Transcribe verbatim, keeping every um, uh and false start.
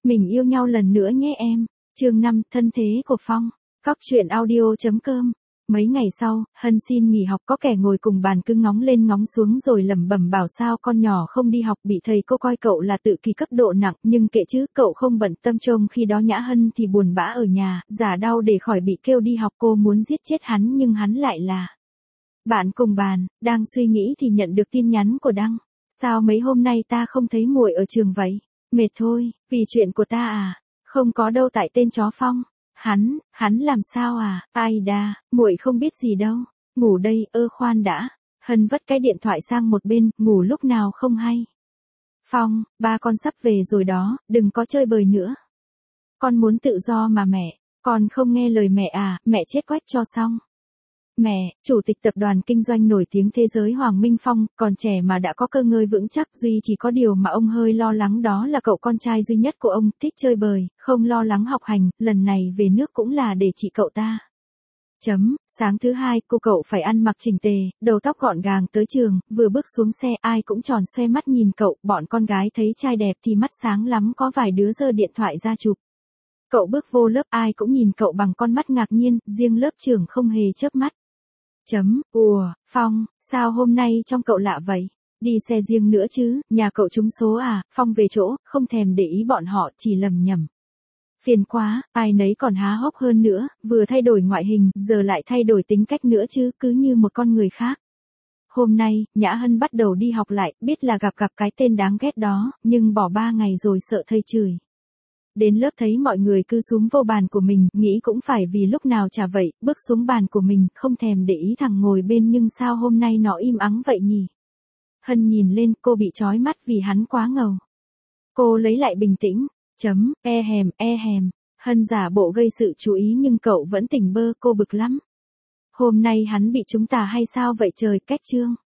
Mình yêu nhau lần nữa nhé em. Chương năm, thân thế của Phong. Cóc truyện audio.com. Mấy ngày sau, Hân xin nghỉ học, có kẻ ngồi cùng bàn cứ ngóng lên ngóng xuống rồi lẩm bẩm bảo sao con nhỏ không đi học, bị thầy cô coi cậu là tự kỷ cấp độ nặng, nhưng kệ chứ, cậu không bận tâm trông khi đó Nhã Hân thì buồn bã ở nhà, giả đau để khỏi bị kêu đi học. Cô muốn giết chết hắn nhưng hắn lại là bạn cùng bàn. Đang suy nghĩ thì nhận được tin nhắn của Đăng. Sao mấy hôm nay ta không thấy muội ở trường vậy? Mệt thôi, vì chuyện của ta à? Không có đâu, tại tên chó Phong. Hắn, hắn làm sao à? Ai đa, muội không biết gì đâu. Ngủ đây, ơ khoan đã. Hân vất cái điện thoại sang một bên, ngủ lúc nào không hay. Phong, ba con sắp về rồi đó, đừng có chơi bời nữa. Con muốn tự do mà mẹ, con không nghe lời mẹ à, mẹ chết quách cho xong. Mẹ, chủ tịch tập đoàn kinh doanh nổi tiếng thế giới Hoàng Minh Phong, còn trẻ mà đã có cơ ngơi vững chắc, duy chỉ có điều mà ông hơi lo lắng đó là cậu con trai duy nhất của ông, thích chơi bời, không lo lắng học hành, lần này về nước cũng là để trị cậu ta. Chấm, sáng thứ hai, cô cậu phải ăn mặc chỉnh tề, đầu tóc gọn gàng tới trường, vừa bước xuống xe ai cũng tròn xoe mắt nhìn cậu, bọn con gái thấy trai đẹp thì mắt sáng lắm, có vài đứa giơ điện thoại ra chụp. Cậu bước vô lớp ai cũng nhìn cậu bằng con mắt ngạc nhiên, riêng lớp trưởng không hề chớp mắt. Chấm, ùa, Phong, sao hôm nay trông cậu lạ vậy? Đi xe riêng nữa chứ, nhà cậu trúng số à? Phong về chỗ, không thèm để ý bọn họ, chỉ lầm nhầm. Phiền quá, ai nấy còn há hốc hơn nữa, vừa thay đổi ngoại hình, giờ lại thay đổi tính cách nữa chứ, cứ như một con người khác. Hôm nay, Nhã Hân bắt đầu đi học lại, biết là gặp gặp cái tên đáng ghét đó, nhưng bỏ ba ngày rồi sợ thầy chửi. Đến lớp thấy mọi người cứ súm vô bàn của mình, nghĩ cũng phải vì lúc nào chả vậy, bước xuống bàn của mình, không thèm để ý thằng ngồi bên nhưng sao hôm nay nó im ắng vậy nhỉ? Hân nhìn lên, cô bị chói mắt vì hắn quá ngầu. Cô lấy lại bình tĩnh, chấm, e hèm, e hèm, Hân giả bộ gây sự chú ý nhưng cậu vẫn tỉnh bơ, cô bực lắm. Hôm nay hắn bị chúng ta hay sao vậy trời, cách chương.